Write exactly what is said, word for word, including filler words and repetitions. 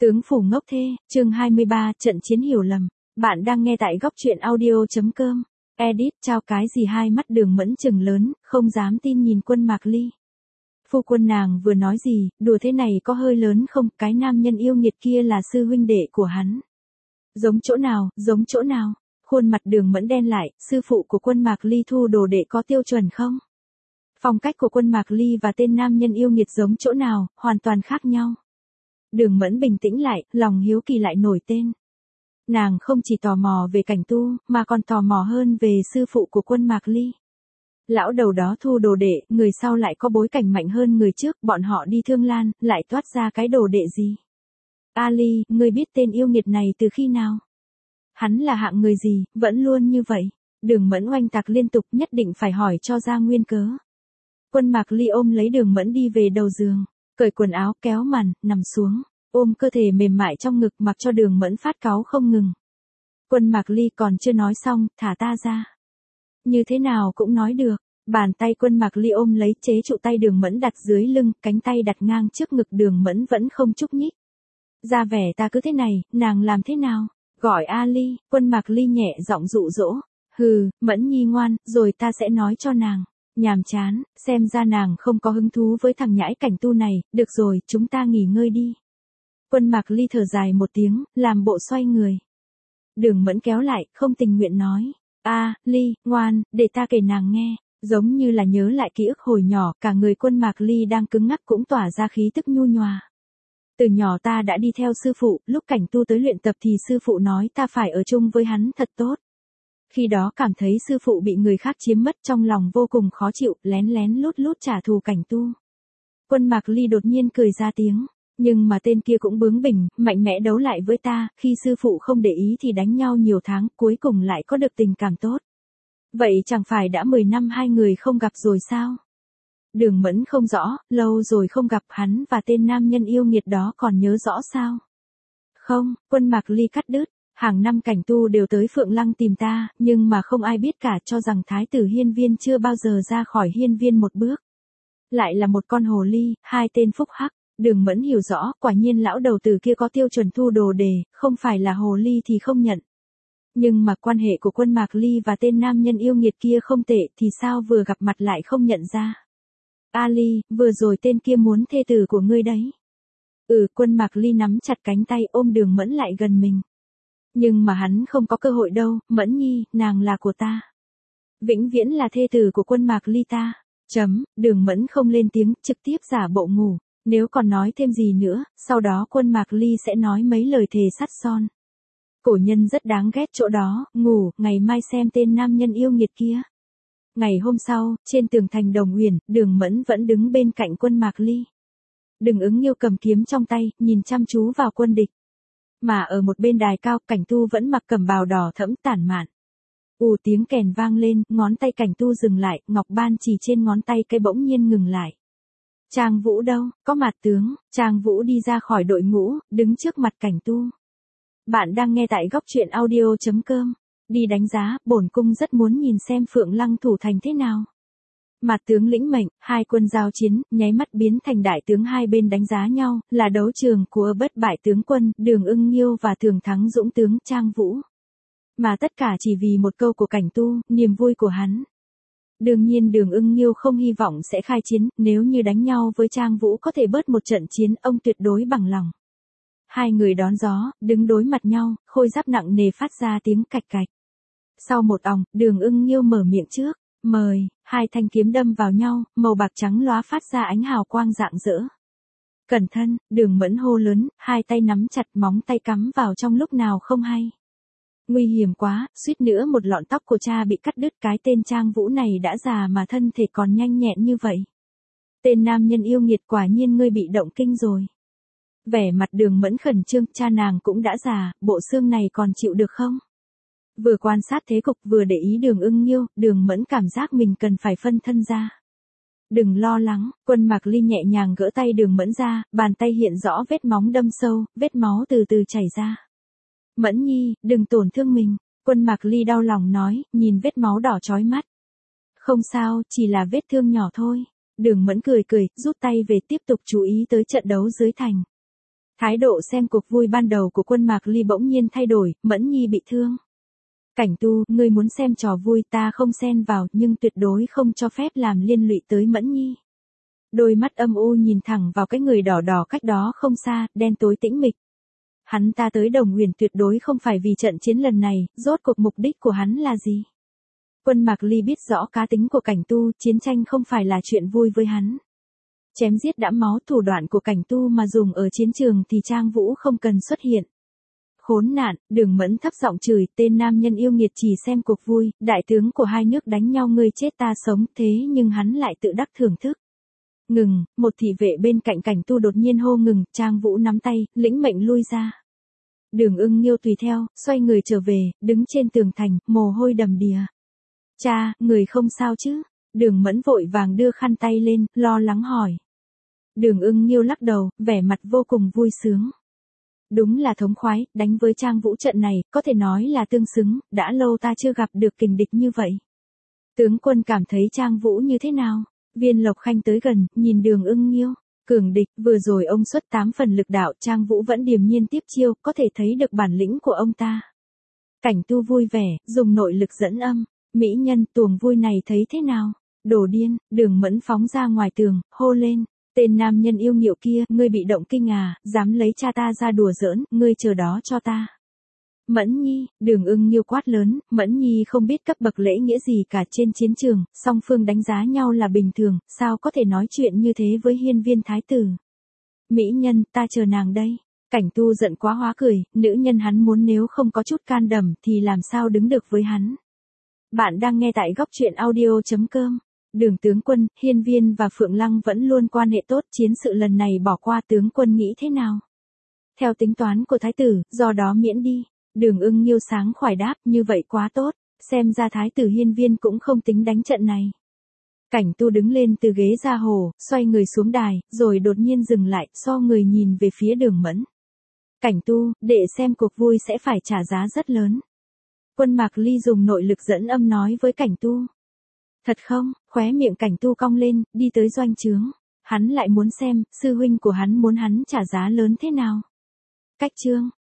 Tướng phủ ngốc thê, chương hai mươi ba, trận chiến hiểu lầm. Bạn đang nghe tại góc truyện audio.com. Edit, trao cái gì hai mắt Đường Mẫn trừng lớn, không dám tin nhìn Quân Mạc Ly. Phu quân nàng vừa nói gì, đùa thế này có hơi lớn không, cái nam nhân yêu nghiệt kia là sư huynh đệ của hắn. Giống chỗ nào, giống chỗ nào, khuôn mặt Đường Mẫn đen lại, sư phụ của Quân Mạc Ly thu đồ đệ có tiêu chuẩn không? Phong cách của Quân Mạc Ly và tên nam nhân yêu nghiệt giống chỗ nào, hoàn toàn khác nhau. Đường Mẫn bình tĩnh lại, lòng hiếu kỳ lại nổi tên. Nàng không chỉ tò mò về cảnh tu, mà còn tò mò hơn về sư phụ của Quân Mạc Ly. Lão đầu đó thu đồ đệ, người sau lại có bối cảnh mạnh hơn người trước, bọn họ đi Thương Lan, lại toát ra cái đồ đệ gì? Ali, ngươi biết tên yêu nghiệt này từ khi nào? Hắn là hạng người gì, vẫn luôn như vậy? Đường Mẫn oanh tạc liên tục, nhất định phải hỏi cho ra nguyên cớ. Quân Mạc Ly ôm lấy Đường Mẫn đi về đầu giường, cởi quần áo, kéo màn, nằm xuống, ôm cơ thể mềm mại trong ngực mặc cho Đường Mẫn phát cáu không ngừng. Quân Mạc Ly còn chưa nói xong, thả ta ra. Như thế nào cũng nói được. Bàn tay Quân Mạc Ly ôm lấy chế trụ tay Đường Mẫn đặt dưới lưng, cánh tay đặt ngang trước ngực Đường Mẫn vẫn không nhúc nhích. Ra vẻ ta cứ thế này, nàng làm thế nào? Gọi Ali, Quân Mạc Ly nhẹ giọng dụ dỗ. Hừ, Mẫn Nhi ngoan, rồi ta sẽ nói cho nàng. Nhàm chán, xem ra nàng không có hứng thú với thằng nhãi cảnh tu này, được rồi, chúng ta nghỉ ngơi đi. Quân Mạc Ly thở dài một tiếng, làm bộ xoay người. Đường Mẫn kéo lại, không tình nguyện nói. A, à, Ly, ngoan, để ta kể nàng nghe. Giống như là nhớ lại ký ức hồi nhỏ, cả người Quân Mạc Ly đang cứng ngắc cũng tỏa ra khí tức nhu nhòa. Từ nhỏ ta đã đi theo sư phụ, lúc cảnh tu tới luyện tập thì sư phụ nói ta phải ở chung với hắn thật tốt. Khi đó cảm thấy sư phụ bị người khác chiếm mất, trong lòng vô cùng khó chịu, lén lén lút lút trả thù cảnh tu. Quân Mạc Ly đột nhiên cười ra tiếng, nhưng mà tên kia cũng bướng bỉnh, mạnh mẽ đấu lại với ta, khi sư phụ không để ý thì đánh nhau nhiều tháng, cuối cùng lại có được tình cảm tốt. Vậy chẳng phải đã mười năm hai người không gặp rồi sao? Đường Mẫn không rõ, lâu rồi không gặp hắn và tên nam nhân yêu nghiệt đó còn nhớ rõ sao? Không, Quân Mạc Ly cắt đứt. Hàng năm cảnh tu đều tới Phượng Lăng tìm ta, nhưng mà không ai biết cả, cho rằng thái tử hiên viên chưa bao giờ ra khỏi hiên viên một bước. Lại là một con hồ ly, hai tên phúc hắc. Đường Mẫn hiểu rõ, quả nhiên lão đầu tử kia có tiêu chuẩn thu đồ đề, không phải là hồ ly thì không nhận. Nhưng mà quan hệ của Quân Mạc Ly và tên nam nhân yêu nghiệt kia không tệ thì sao vừa gặp mặt lại không nhận ra. Ali, vừa rồi tên kia muốn thê tử của ngươi đấy. Ừ, Quân Mạc Ly nắm chặt cánh tay ôm Đường Mẫn lại gần mình. Nhưng mà hắn không có cơ hội đâu, Mẫn Nhi, nàng là của ta. Vĩnh viễn là thê tử của Quân Mạc Ly ta. Chấm, Đường Mẫn không lên tiếng, trực tiếp giả bộ ngủ. Nếu còn nói thêm gì nữa, sau đó Quân Mạc Ly sẽ nói mấy lời thề sắt son. Cổ nhân rất đáng ghét chỗ đó, ngủ, ngày mai xem tên nam nhân yêu nghiệt kia. Ngày hôm sau, trên tường thành Đồng Uyển, Đường Mẫn vẫn đứng bên cạnh Quân Mạc Ly. Đừng ứng Nghiêu cầm kiếm trong tay, nhìn chăm chú vào quân địch. Mà ở một bên đài cao, cảnh tu vẫn mặc cẩm bào đỏ thẫm tản mạn. Ù tiếng kèn vang lên, ngón tay cảnh tu dừng lại, ngọc ban chỉ trên ngón tay cái bỗng nhiên ngừng lại. Trang Vũ đâu, có mặt tướng, Trang Vũ đi ra khỏi đội ngũ, đứng trước mặt cảnh tu. Bạn đang nghe tại góc truyện audio.com. Đi đánh giá, bổn cung rất muốn nhìn xem Phượng Lăng thủ thành thế nào. Mặt tướng lĩnh mệnh, hai quân giao chiến, nháy mắt biến thành đại tướng, hai bên đánh giá nhau, là đấu trường của bất bại tướng quân, Đường Ưng Nghiêu và thường thắng dũng tướng Trang Vũ. Mà tất cả chỉ vì một câu của cảnh tu, niềm vui của hắn. Đương nhiên Đường Ưng Nghiêu không hy vọng sẽ khai chiến, nếu như đánh nhau với Trang Vũ có thể bớt một trận chiến, ông tuyệt đối bằng lòng. Hai người đón gió, đứng đối mặt nhau, khôi giáp nặng nề phát ra tiếng cạch cạch. Sau một òng, Đường Ưng Nghiêu mở miệng trước. Mời, hai thanh kiếm đâm vào nhau, màu bạc trắng lóa phát ra ánh hào quang rạng rỡ. Cẩn thân, Đường Mẫn hô lớn, hai tay nắm chặt, móng tay cắm vào trong lúc nào không hay. Nguy hiểm quá, suýt nữa một lọn tóc của cha bị cắt đứt, cái tên Trang Vũ này đã già mà thân thể còn nhanh nhẹn như vậy. Tên nam nhân yêu nghiệt, quả nhiên ngươi bị động kinh rồi. Vẻ mặt Đường Mẫn khẩn trương, cha nàng cũng đã già, bộ xương này còn chịu được không? Vừa quan sát thế cục vừa để ý Đường Ưng Nghiêu, Đường Mẫn cảm giác mình cần phải phân thân ra. Đừng lo lắng, Quân Mạc Ly nhẹ nhàng gỡ tay Đường Mẫn ra, bàn tay hiện rõ vết móng đâm sâu, vết máu từ từ chảy ra. Mẫn Nhi, đừng tổn thương mình, Quân Mạc Ly đau lòng nói, nhìn vết máu đỏ chói mắt. Không sao, chỉ là vết thương nhỏ thôi. Đường Mẫn cười cười, rút tay về tiếp tục chú ý tới trận đấu dưới thành. Thái độ xem cuộc vui ban đầu của Quân Mạc Ly bỗng nhiên thay đổi, Mẫn Nhi bị thương. Cảnh Tu, ngươi muốn xem trò vui ta không xen vào, nhưng tuyệt đối không cho phép làm liên lụy tới Mẫn Nhi. Đôi mắt âm u nhìn thẳng vào cái người đỏ đỏ cách đó không xa, đen tối tĩnh mịch. Hắn ta tới Đồng Huyền tuyệt đối không phải vì trận chiến lần này, rốt cuộc mục đích của hắn là gì? Quân Mạc Ly biết rõ cá tính của Cảnh Tu, chiến tranh không phải là chuyện vui với hắn. Chém giết đẫm máu, thủ đoạn của Cảnh Tu mà dùng ở chiến trường thì Trang Vũ không cần xuất hiện. Khốn nạn, Đường Mẫn thấp giọng chửi, tên nam nhân yêu nghiệt chỉ xem cuộc vui, đại tướng của hai nước đánh nhau ngươi chết ta sống, thế nhưng hắn lại tự đắc thưởng thức. Ngừng, một thị vệ bên cạnh Cảnh Tu đột nhiên hô ngừng, Trang Vũ nắm tay, lĩnh mệnh lui ra. Đường Ưng Nghiêu tùy theo, xoay người trở về, đứng trên tường thành, mồ hôi đầm đìa. Cha, người không sao chứ? Đường Mẫn vội vàng đưa khăn tay lên, lo lắng hỏi. Đường Ưng Nghiêu lắc đầu, vẻ mặt vô cùng vui sướng. Đúng là thống khoái, đánh với Trang Vũ trận này, có thể nói là tương xứng, đã lâu ta chưa gặp được kình địch như vậy. Tướng quân cảm thấy Trang Vũ như thế nào? Viên Lộc Khanh tới gần, nhìn Đường Ưng Nghiêu. Cường địch, vừa rồi ông xuất tám phần lực đạo, Trang Vũ vẫn điềm nhiên tiếp chiêu, có thể thấy được bản lĩnh của ông ta. Cảnh Tu vui vẻ, dùng nội lực dẫn âm. Mỹ nhân, tuồng vui này thấy thế nào? Đồ điên, Đường Mẫn phóng ra ngoài tường, hô lên. Tên nam nhân yêu nghiệu kia, ngươi bị động kinh à, dám lấy cha ta ra đùa giỡn, ngươi chờ đó cho ta. Mẫn Nhi, Đường Ưng Nghiêu quát lớn, Mẫn Nhi không biết cấp bậc lễ nghĩa gì cả trên chiến trường, song phương đánh giá nhau là bình thường, sao có thể nói chuyện như thế với hiên viên thái tử. Mỹ nhân, ta chờ nàng đây. Cảnh Tu giận quá hóa cười, nữ nhân hắn muốn nếu không có chút can đảm thì làm sao đứng được với hắn. Bạn đang nghe tại góc truyện audio chấm com. Đường tướng quân, Hiên Viên và Phượng Lăng vẫn luôn quan hệ tốt, chiến sự lần này bỏ qua tướng quân nghĩ thế nào? Theo tính toán của thái tử, do đó miễn đi. Đường Ưng Nghiêu sáng khoải đáp, như vậy quá tốt, xem ra thái tử Hiên Viên cũng không tính đánh trận này. Cảnh Tu đứng lên từ ghế ra hồ, xoay người xuống đài, rồi đột nhiên dừng lại, so người nhìn về phía Đường Mẫn. Cảnh Tu, để xem cuộc vui sẽ phải trả giá rất lớn. Quân Mạc Ly dùng nội lực dẫn âm nói với Cảnh Tu. Thật không? Khóe miệng Cảnh Tu cong lên, đi tới doanh trướng. Hắn lại muốn xem, sư huynh của hắn muốn hắn trả giá lớn thế nào. Cách chương.